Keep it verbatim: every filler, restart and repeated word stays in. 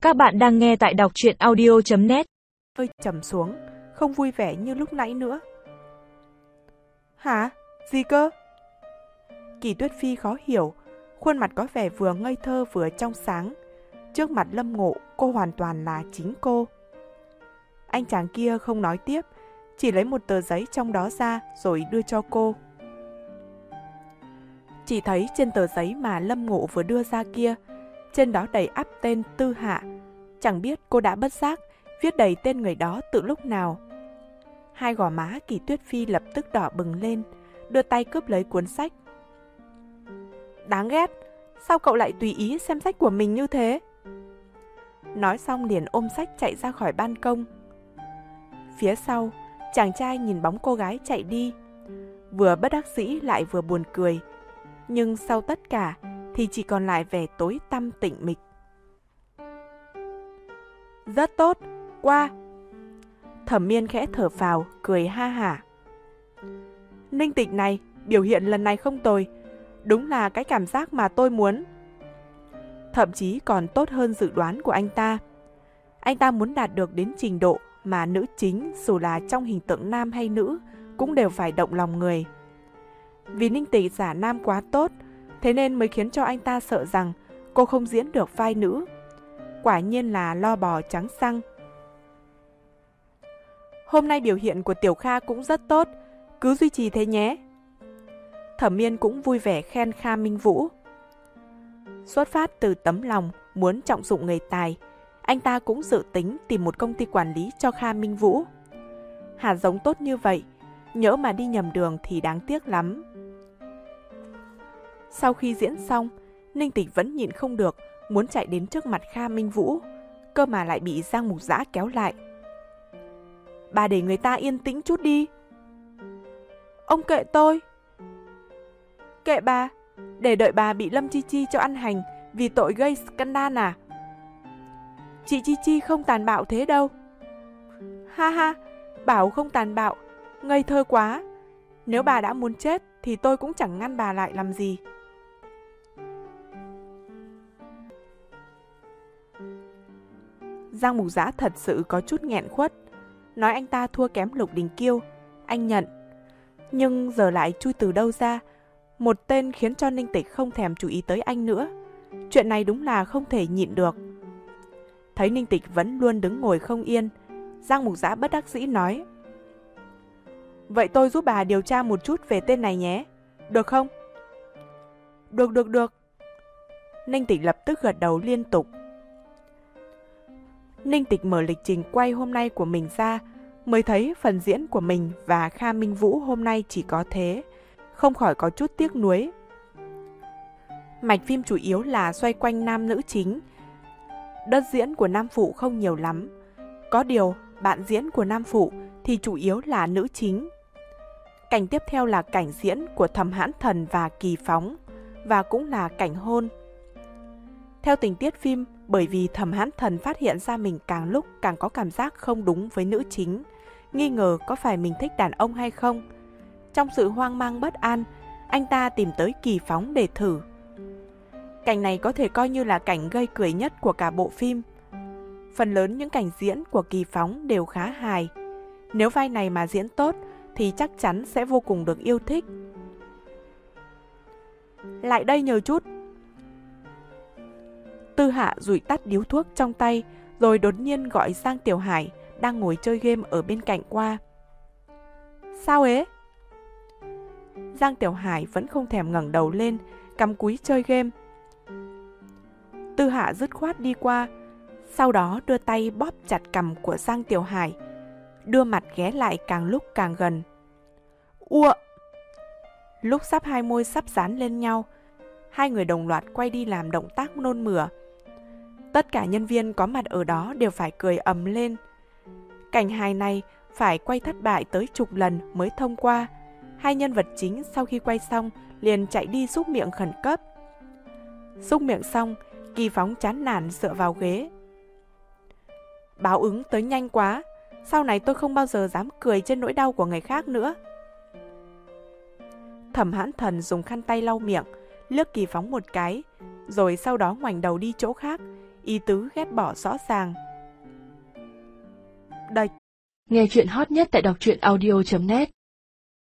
Các bạn đang nghe tại đọc truyện audio chấm net. Hơi trầm xuống, không vui vẻ như lúc nãy nữa. Hả? Gì cơ? Kỳ Tuyết Phi khó hiểu, khuôn mặt có vẻ vừa ngây thơ vừa trong sáng. Trước mặt Lâm Ngộ, cô hoàn toàn là chính cô. Anh chàng kia không nói tiếp, chỉ lấy một tờ giấy trong đó ra rồi đưa cho cô. Chỉ thấy trên tờ giấy mà Lâm Ngộ vừa đưa ra kia, trên đó đầy ắp tên Tư Hạ. Chẳng biết cô đã bất giác viết đầy tên người đó từ lúc nào. Hai gò má Kỳ Tuyết Phi lập tức đỏ bừng lên, đưa tay cướp lấy cuốn sách. Đáng ghét, sao cậu lại tùy ý xem sách của mình như thế? Nói xong liền ôm sách chạy ra khỏi ban công. Phía sau, chàng trai nhìn bóng cô gái chạy đi, vừa bất đắc dĩ lại vừa buồn cười. Nhưng sau tất cả thì chỉ còn lại vẻ tối tăm tĩnh mịch. Rất tốt, qua. Thẩm Miên khẽ thở phào, cười ha hả. Ninh Tịch này, biểu hiện lần này không tồi, đúng là cái cảm giác mà tôi muốn. Thậm chí còn tốt hơn dự đoán của anh ta. Anh ta muốn đạt được đến trình độ mà nữ chính, dù là trong hình tượng nam hay nữ, cũng đều phải động lòng người. Vì Ninh Tịch giả nam quá tốt, thế nên mới khiến cho anh ta sợ rằng cô không diễn được vai nữ. Quả nhiên là lo bò trắng xăng. Hôm nay biểu hiện của Tiểu Kha cũng rất tốt, cứ duy trì thế nhé. Thẩm Miên cũng vui vẻ khen Kha Minh Vũ. Xuất phát từ tấm lòng muốn trọng dụng người tài, anh ta cũng dự tính tìm một công ty quản lý cho Kha Minh Vũ. Hạt giống tốt như vậy, nhỡ mà đi nhầm đường thì đáng tiếc lắm. Sau khi diễn xong, Ninh Tịch vẫn nhịn không được, muốn chạy đến trước mặt Kha Minh Vũ, cơ mà lại bị Giang Mục Dã kéo lại. Bà để người ta yên tĩnh chút đi. Ông kệ tôi. Kệ bà, để đợi bà bị Lâm Chi Chi cho ăn hành vì tội gây scandal à? Chị Chi Chi không tàn bạo thế đâu. Ha ha, bảo không tàn bạo, ngây thơ quá. Nếu bà đã muốn chết thì tôi cũng chẳng ngăn bà lại làm gì. Giang Mục Dã thật sự có chút nghẹn khuất, nói anh ta thua kém Lục Đình Kiêu, anh nhận. Nhưng giờ lại chui từ đâu ra một tên khiến cho Ninh Tịch không thèm chú ý tới anh nữa. Chuyện này đúng là không thể nhịn được. Thấy Ninh Tịch vẫn luôn đứng ngồi không yên, Giang Mục Dã bất đắc dĩ nói: Vậy tôi giúp bà điều tra một chút về tên này nhé, được không? Được được được. Ninh Tịch lập tức gật đầu liên tục. Ninh Tịch mở lịch trình quay hôm nay của mình ra, mới thấy phần diễn của mình và Kha Minh Vũ hôm nay chỉ có thế, không khỏi có chút tiếc nuối. Mạch phim chủ yếu là xoay quanh nam nữ chính. Đất diễn của nam phụ không nhiều lắm. Có điều, bạn diễn của nam phụ thì chủ yếu là nữ chính. Cảnh tiếp theo là cảnh diễn của Thẩm Hãn Thần và Kỳ Phóng, và cũng là cảnh hôn. Theo tình tiết phim, bởi vì Thẩm Hãn Thần phát hiện ra mình càng lúc càng có cảm giác không đúng với nữ chính, nghi ngờ có phải mình thích đàn ông hay không. Trong sự hoang mang bất an, anh ta tìm tới Kỳ Phóng để thử. Cảnh này có thể coi như là cảnh gây cười nhất của cả bộ phim. Phần lớn những cảnh diễn của Kỳ Phóng đều khá hài. Nếu vai này mà diễn tốt thì chắc chắn sẽ vô cùng được yêu thích. Lại đây nhờ chút. Tư Hạ dụi tắt điếu thuốc trong tay, rồi đột nhiên gọi Giang Tiểu Hải đang ngồi chơi game ở bên cạnh qua. Sao ế? Giang Tiểu Hải vẫn không thèm ngẩng đầu lên, cắm cúi chơi game. Tư Hạ dứt khoát đi qua, sau đó đưa tay bóp chặt cằm của Giang Tiểu Hải, đưa mặt ghé lại càng lúc càng gần. Ua! Lúc sắp hai môi sắp dán lên nhau, hai người đồng loạt quay đi làm động tác nôn mửa. Tất cả nhân viên có mặt ở đó đều phải cười ầm lên. Cảnh hài này phải quay thất bại tới chục lần mới thông qua. Hai nhân vật chính sau khi quay xong liền chạy đi xúc miệng khẩn cấp. Xúc miệng xong, Kỳ Phóng chán nản dựa vào ghế. Báo ứng tới nhanh quá, sau này tôi không bao giờ dám cười trên nỗi đau của người khác nữa. Thẩm Hãn Thần dùng khăn tay lau miệng, liếc Kỳ Phóng một cái, rồi sau đó ngoảnh đầu đi chỗ khác, ý tứ ghét bỏ rõ ràng. Đạch. Nghe chuyện hot nhất tại đọc truyện audio chấm net